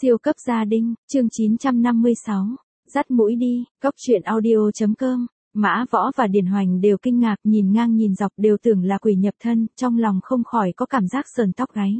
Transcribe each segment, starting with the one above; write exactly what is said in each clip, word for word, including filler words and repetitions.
Siêu cấp gia đình, chương chín trăm năm mươi sáu. Dắt mũi đi, cóc truyện audio.com. Mã Võ và Điền Hoành đều kinh ngạc, nhìn ngang nhìn dọc đều tưởng là quỷ nhập thân, trong lòng không khỏi có cảm giác sờn tóc gáy.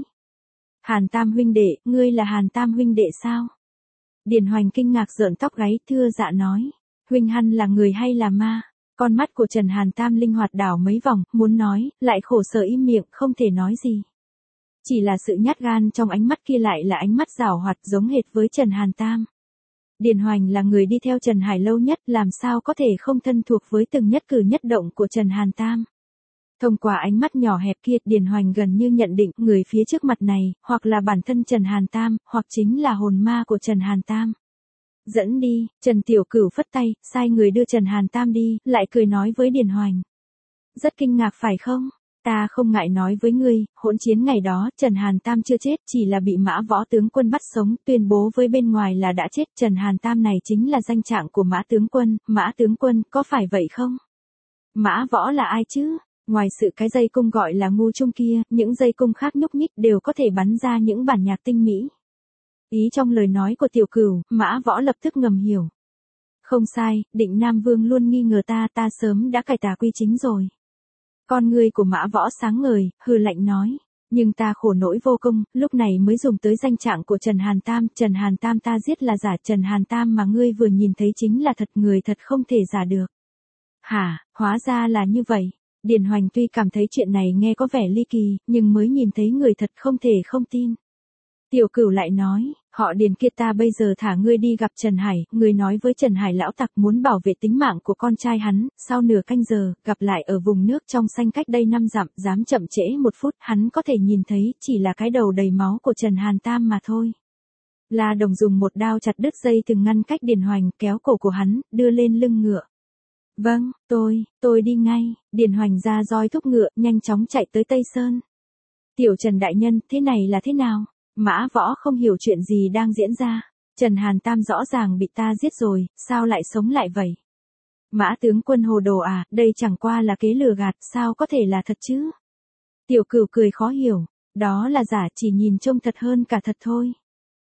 Hàn Tam huynh đệ, ngươi là Hàn Tam huynh đệ sao? Điền Hoành kinh ngạc rợn tóc gáy, thưa dạ nói. Huynh Hăn là người hay là ma? Con mắt của Trần Hàn Tam linh hoạt đảo mấy vòng, muốn nói, lại khổ sở im miệng, không thể nói gì. Chỉ là sự nhát gan trong ánh mắt kia lại là ánh mắt giảo hoạt giống hệt với Trần Hàn Tam. Điền Hoành là người đi theo Trần Hải lâu nhất, làm sao có thể không thân thuộc với từng nhất cử nhất động của Trần Hàn Tam. Thông qua ánh mắt nhỏ hẹp kia, Điền Hoành gần như nhận định người phía trước mặt này, hoặc là bản thân Trần Hàn Tam, hoặc chính là hồn ma của Trần Hàn Tam. Dẫn đi, Trần Tiểu Cửu phất tay, sai người đưa Trần Hàn Tam đi, lại cười nói với Điền Hoành. Rất kinh ngạc phải không? Ta không ngại nói với ngươi, hỗn chiến ngày đó, Trần Hàn Tam chưa chết, chỉ là bị Mã Võ tướng quân bắt sống, tuyên bố với bên ngoài là đã chết. Trần Hàn Tam này chính là danh trạng của Mã tướng quân, Mã tướng quân, có phải vậy không? Mã Võ là ai chứ? Ngoài sự cái dây cung gọi là ngu trung kia, những dây cung khác nhúc nhích đều có thể bắn ra những bản nhạc tinh mỹ. Ý trong lời nói của Tiểu Cửu, Mã Võ lập tức ngầm hiểu. Không sai, Định Nam Vương luôn nghi ngờ ta, ta sớm đã cải tà quy chính rồi. Con người của Mã Võ sáng ngời, hừ lạnh nói. Nhưng ta khổ nỗi vô công, lúc này mới dùng tới danh trạng của Trần Hàn Tam. Trần Hàn Tam ta giết là giả, Trần Hàn Tam mà ngươi vừa nhìn thấy chính là thật, người thật không thể giả được. Hả, hóa ra là như vậy. Điền Hoành tuy cảm thấy chuyện này nghe có vẻ ly kỳ, nhưng mới nhìn thấy người thật không thể không tin. Tiểu Cửu lại nói, họ Điền kia ta bây giờ thả ngươi đi gặp Trần Hải, ngươi nói với Trần Hải lão tặc muốn bảo vệ tính mạng của con trai hắn, sau nửa canh giờ, gặp lại ở vùng nước trong xanh cách đây năm dặm, dám chậm trễ một phút, hắn có thể nhìn thấy, chỉ là cái đầu đầy máu của Trần Hàn Tam mà thôi. La Đồng dùng một đao chặt đứt dây từng ngăn cách Điền Hoành, kéo cổ của hắn, đưa lên lưng ngựa. Vâng, tôi, tôi đi ngay. Điền Hoành ra roi thúc ngựa, nhanh chóng chạy tới Tây Sơn. Tiểu Trần đại nhân, thế này là thế nào? Mã Võ không hiểu chuyện gì đang diễn ra. Trần Hàn Tam rõ ràng bị ta giết rồi, sao lại sống lại vậy? Mã tướng quân hồ đồ à, đây chẳng qua là kế lừa gạt, sao có thể là thật chứ? Tiểu Cửu cười khó hiểu, đó là giả, chỉ nhìn trông thật hơn cả thật thôi.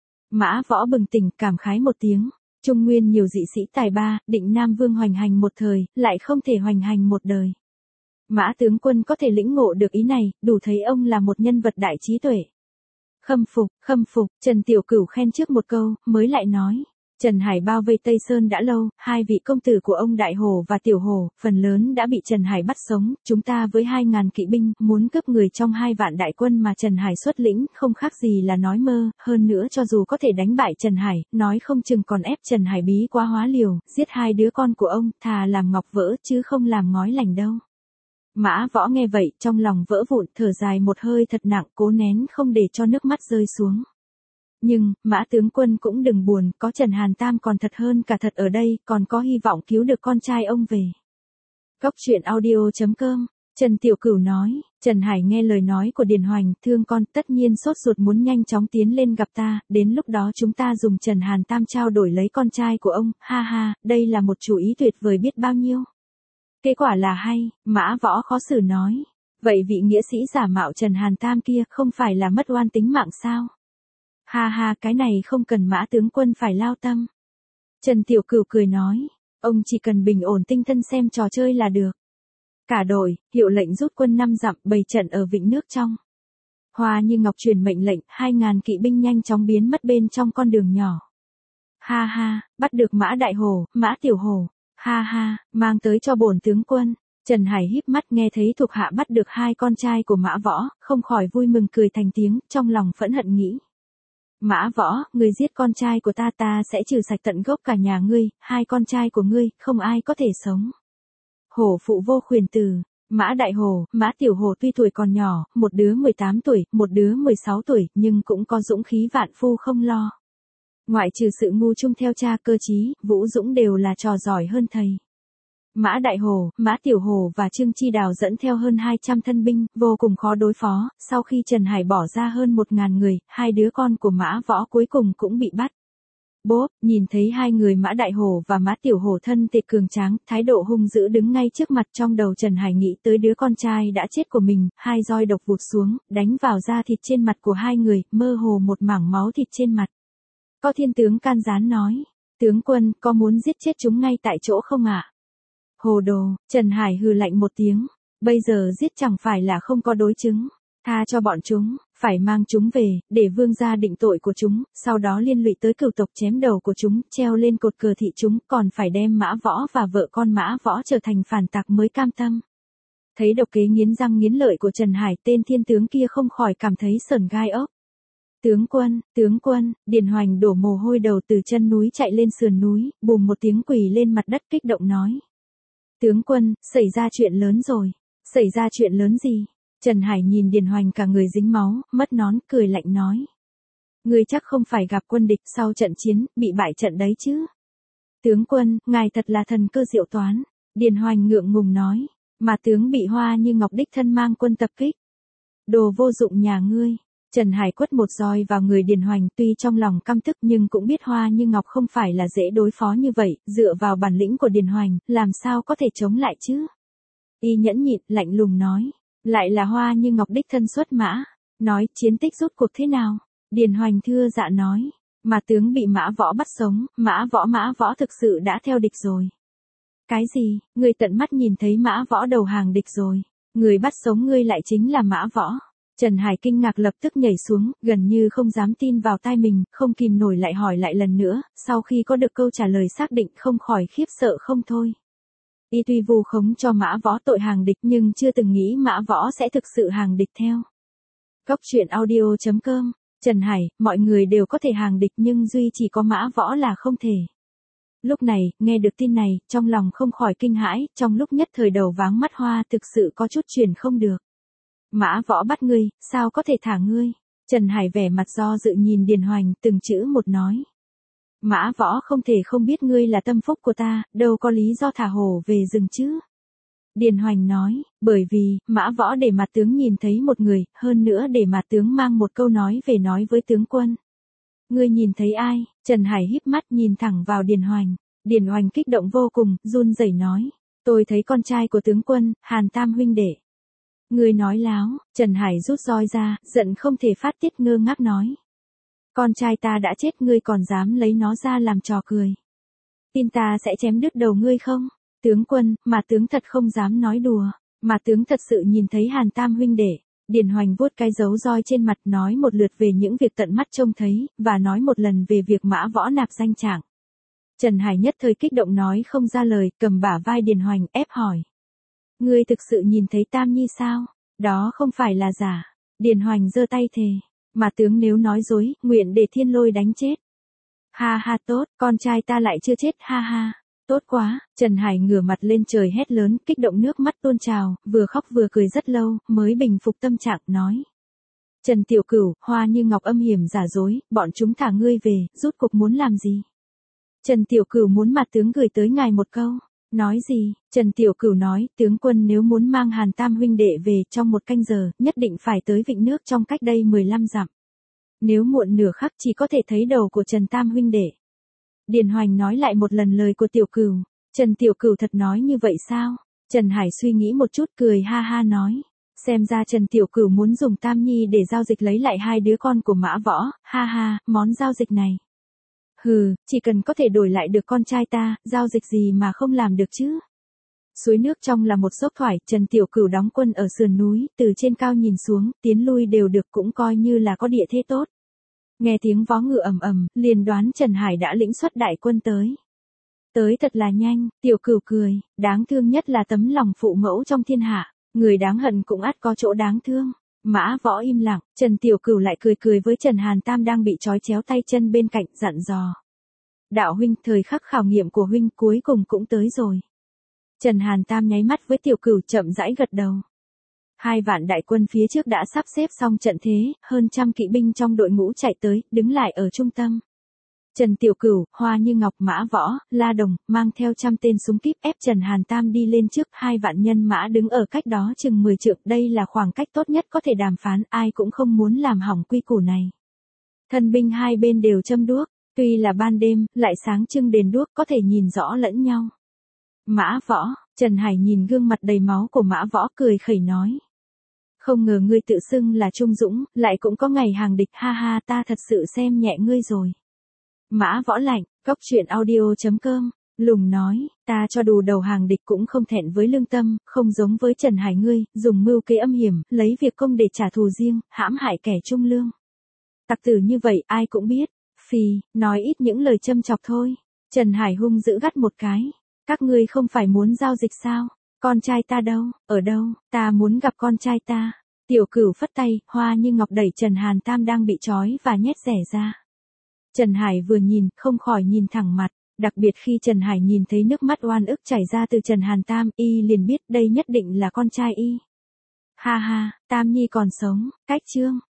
Mã Võ bừng tỉnh, cảm khái một tiếng. Trung Nguyên nhiều dị sĩ tài ba, Định Nam Vương hoành hành một thời, lại không thể hoành hành một đời. Mã tướng quân có thể lĩnh ngộ được ý này, đủ thấy ông là một nhân vật đại trí tuệ. Khâm phục, khâm phục, Trần Tiểu Cửu khen trước một câu, mới lại nói. Trần Hải bao vây Tây Sơn đã lâu, hai vị công tử của ông Đại Hổ và Tiểu Hổ, phần lớn đã bị Trần Hải bắt sống, chúng ta với hai ngàn kỵ binh, muốn cướp người trong hai vạn đại quân mà Trần Hải xuất lĩnh, không khác gì là nói mơ, hơn nữa cho dù có thể đánh bại Trần Hải, nói không chừng còn ép Trần Hải bí quá hóa liều, giết hai đứa con của ông, thà làm ngọc vỡ chứ không làm ngói lành đâu. Mã Võ nghe vậy, trong lòng vỡ vụn, thở dài một hơi thật nặng, cố nén không để cho nước mắt rơi xuống. Nhưng, Mã tướng quân cũng đừng buồn, có Trần Hàn Tam còn thật hơn cả thật ở đây, còn có hy vọng cứu được con trai ông về. Cóc truyện audio.com, Trần Tiểu Cửu nói. Trần Hải nghe lời nói của Điền Hoành, thương con, tất nhiên sốt ruột muốn nhanh chóng tiến lên gặp ta, đến lúc đó chúng ta dùng Trần Hàn Tam trao đổi lấy con trai của ông, ha ha, đây là một chủ ý tuyệt vời biết bao nhiêu. Kết quả là hay, Mã Võ khó xử nói. Vậy vị nghĩa sĩ giả mạo Trần Hàn Tam kia không phải là mất oan tính mạng sao? Ha ha, cái này không cần Mã tướng quân phải lao tâm. Trần Tiểu Cửu cười nói, ông chỉ cần bình ổn tinh thần xem trò chơi là được. Cả đội, hiệu lệnh rút quân năm dặm, bày trận ở vịnh nước trong. Hoa Như Ngọc truyền mệnh lệnh, hai ngàn kỵ binh nhanh chóng biến mất bên trong con đường nhỏ. Ha ha, bắt được Mã Đại Hổ, Mã Tiểu Hổ. Ha ha, mang tới cho bổn tướng quân. Trần Hải híp mắt nghe thấy thuộc hạ bắt được hai con trai của Mã Võ, không khỏi vui mừng cười thành tiếng, trong lòng phẫn hận nghĩ. Mã Võ, ngươi giết con trai của ta, ta sẽ trừ sạch tận gốc cả nhà ngươi, hai con trai của ngươi, không ai có thể sống. Hổ phụ vô khuyển từ, Mã Đại Hổ, Mã Tiểu Hổ tuy tuổi còn nhỏ, một đứa mười tám tuổi, một đứa mười sáu tuổi, nhưng cũng có dũng khí vạn phu không lo. Ngoại trừ sự ngu chung theo cha, cơ trí, vũ dũng đều là trò giỏi hơn thầy. Mã Đại Hổ, Mã Tiểu Hổ và Trương Chi Đào dẫn theo hơn hai trăm thân binh, vô cùng khó đối phó, sau khi Trần Hải bỏ ra hơn một ngàn người, hai đứa con của Mã Võ cuối cùng cũng bị bắt. Bốp, nhìn thấy hai người Mã Đại Hổ và Mã Tiểu Hổ thân tệ cường tráng, thái độ hung dữ đứng ngay trước mặt, trong đầu Trần Hải nghĩ tới đứa con trai đã chết của mình, hai roi độc vụt xuống, đánh vào da thịt trên mặt của hai người, mơ hồ một mảng máu thịt trên mặt. Có thiên tướng can gián nói. Tướng quân, có muốn giết chết chúng ngay tại chỗ không ạ? Hồ đồ, Trần Hải hừ lạnh một tiếng. Bây giờ giết chẳng phải là không có đối chứng. Tha cho bọn chúng, phải mang chúng về, để vương gia định tội của chúng, sau đó liên lụy tới cửu tộc chém đầu của chúng, treo lên cột cờ thị chúng, còn phải đem Mã Võ và vợ con Mã Võ trở thành phản tặc mới cam tâm. Thấy độc kế nghiến răng nghiến lợi của Trần Hải, tên thiên tướng kia không khỏi cảm thấy sởn gai ốc. Tướng quân, tướng quân, Điền Hoành đổ mồ hôi đầu từ chân núi chạy lên sườn núi, bùm một tiếng quỳ lên mặt đất kích động nói. Tướng quân, xảy ra chuyện lớn rồi. Xảy ra chuyện lớn gì? Trần Hải nhìn Điền Hoành cả người dính máu, mất nón, cười lạnh nói. Ngươi chắc không phải gặp quân địch sau trận chiến, bị bại trận đấy chứ? Tướng quân, ngài thật là thần cơ diệu toán. Điền Hoành ngượng ngùng nói. Mà tướng bị Hoa Như Ngọc đích thân mang quân tập kích. Đồ vô dụng nhà ngươi. Trần Hải quất một roi vào người Điền Hoành, tuy trong lòng căm tức nhưng cũng biết Hoa Như Ngọc không phải là dễ đối phó như vậy, dựa vào bản lĩnh của Điền Hoành, làm sao có thể chống lại chứ? Y nhẫn nhịn, lạnh lùng nói. Lại là Hoa Như Ngọc đích thân xuất mã. Nói, chiến tích rút cuộc thế nào? Điền Hoành thưa dạ nói. Mà tướng bị Mã Võ bắt sống, Mã Võ Mã Võ thực sự đã theo địch rồi. Cái gì, người tận mắt nhìn thấy Mã Võ đầu hàng địch rồi. Người bắt sống ngươi lại chính là Mã Võ. Trần Hải kinh ngạc lập tức nhảy xuống, gần như không dám tin vào tai mình, không kìm nổi lại hỏi lại lần nữa, sau khi có được câu trả lời xác định không khỏi khiếp sợ không thôi. Y tuy vu khống cho Mã Võ tội hàng địch nhưng chưa từng nghĩ Mã Võ sẽ thực sự hàng địch theo. Góc truyện audio chấm com, Trần Hải, mọi người đều có thể hàng địch nhưng duy chỉ có Mã Võ là không thể. Lúc này, nghe được tin này, trong lòng không khỏi kinh hãi, trong lúc nhất thời đầu váng mắt hoa thực sự có chút truyền không được. Mã Võ bắt ngươi, sao có thể thả ngươi? Trần Hải vẻ mặt do dự nhìn Điền Hoành, từng chữ một nói. Mã Võ không thể không biết ngươi là tâm phúc của ta, đâu có lý do thả hổ về rừng chứ. Điền Hoành nói, bởi vì, Mã Võ để mặt tướng nhìn thấy một người, hơn nữa để mặt tướng mang một câu nói về nói với tướng quân. Ngươi nhìn thấy ai? Trần Hải híp mắt nhìn thẳng vào Điền Hoành. Điền Hoành kích động vô cùng, run rẩy nói. Tôi thấy con trai của tướng quân, Hàn Tam huynh đệ. Ngươi nói láo, Trần Hải rút roi ra, giận không thể phát tiết ngơ ngác nói. Con trai ta đã chết ngươi còn dám lấy nó ra làm trò cười. Tin ta sẽ chém đứt đầu ngươi không? Tướng quân, mà tướng thật không dám nói đùa, mà tướng thật sự nhìn thấy Hàn Tam huynh đệ. Điền Hoành vuốt cái dấu roi trên mặt nói một lượt về những việc tận mắt trông thấy, và nói một lần về việc Mã Võ nạp danh trạng. Trần Hải nhất thời kích động nói không ra lời, cầm bả vai Điền Hoành ép hỏi. Ngươi thực sự nhìn thấy Tam Nhi sao? Đó không phải là giả. Điền Hoành giơ tay thề. Mà tướng nếu nói dối, nguyện để thiên lôi đánh chết. Ha ha tốt, con trai ta lại chưa chết, ha ha. Tốt quá, Trần Hải ngửa mặt lên trời hét lớn, kích động nước mắt tuôn trào, vừa khóc vừa cười rất lâu, mới bình phục tâm trạng, nói. Trần Tiểu Cửu, Hoa Như Ngọc âm hiểm giả dối, bọn chúng thả ngươi về, rút cuộc muốn làm gì? Trần Tiểu Cửu muốn mặt tướng gửi tới ngài một câu. Nói gì? Trần Tiểu Cửu nói, tướng quân nếu muốn mang Hàn Tam huynh đệ về trong một canh giờ, nhất định phải tới vịnh nước trong cách đây mười lăm dặm. Nếu muộn nửa khắc chỉ có thể thấy đầu của Trần Tam huynh đệ. Điền Hoành nói lại một lần lời của Tiểu Cửu. Trần Tiểu Cửu thật nói như vậy sao? Trần Hải suy nghĩ một chút cười ha ha nói. Xem ra Trần Tiểu Cửu muốn dùng Tam Nhi để giao dịch lấy lại hai đứa con của Mã Võ, ha ha, món giao dịch này. Hừ, chỉ cần có thể đổi lại được con trai ta, giao dịch gì mà không làm được chứ? Suối nước trong là một dốc thoải, Trần Tiểu Cửu đóng quân ở sườn núi, từ trên cao nhìn xuống, tiến lui đều được cũng coi như là có địa thế tốt. Nghe tiếng vó ngựa ầm ầm, liền đoán Trần Hải đã lĩnh xuất đại quân tới. Tới thật là nhanh, Tiểu Cửu cười, đáng thương nhất là tấm lòng phụ mẫu trong thiên hạ, người đáng hận cũng ắt có chỗ đáng thương. Mã Võ im lặng, Trần Tiểu Cửu lại cười cười với Trần Hàn Tam đang bị trói chéo tay chân bên cạnh, dặn dò. Đạo huynh, thời khắc khảo nghiệm của huynh cuối cùng cũng tới rồi. Trần Hàn Tam nháy mắt với Tiểu Cửu chậm rãi gật đầu. Hai vạn đại quân phía trước đã sắp xếp xong trận thế, hơn trăm kỵ binh trong đội ngũ chạy tới, đứng lại ở trung tâm. Trần Tiểu Cửu, Hoa Như Ngọc, Mã Võ, La Đồng, mang theo trăm tên súng kíp ép Trần Hàn Tam đi lên trước, hai vạn nhân mã đứng ở cách đó chừng mười trượng, đây là khoảng cách tốt nhất có thể đàm phán, ai cũng không muốn làm hỏng quy củ này. Thân binh hai bên đều châm đuốc, tuy là ban đêm, lại sáng trưng đèn đuốc có thể nhìn rõ lẫn nhau. Mã Võ, Trần Hải nhìn gương mặt đầy máu của Mã Võ cười khẩy nói. Không ngờ ngươi tự xưng là trung dũng, lại cũng có ngày hàng địch, ha ha, ta thật sự xem nhẹ ngươi rồi. Mã Võ Lạnh, Cốc truyện audio chấm com, lùng nói, ta cho đủ đầu hàng địch cũng không thẹn với lương tâm, không giống với Trần Hải ngươi, dùng mưu kế âm hiểm, lấy việc công để trả thù riêng, hãm hại kẻ trung lương. Tặc tử như vậy ai cũng biết, phì, nói ít những lời châm chọc thôi. Trần Hải hung dữ gắt một cái, các ngươi không phải muốn giao dịch sao? Con trai ta đâu, ở đâu, ta muốn gặp con trai ta. Tiểu Cửu phất tay, Hoa Như Ngọc đẩy Trần Hàn Tam đang bị trói và nhét rẻ ra. Trần Hải vừa nhìn, không khỏi nhìn thẳng mặt, đặc biệt khi Trần Hải nhìn thấy nước mắt oan ức chảy ra từ Trần Hàn Tam, y liền biết đây nhất định là con trai y. Ha ha, Tam Nhi còn sống, cách chương.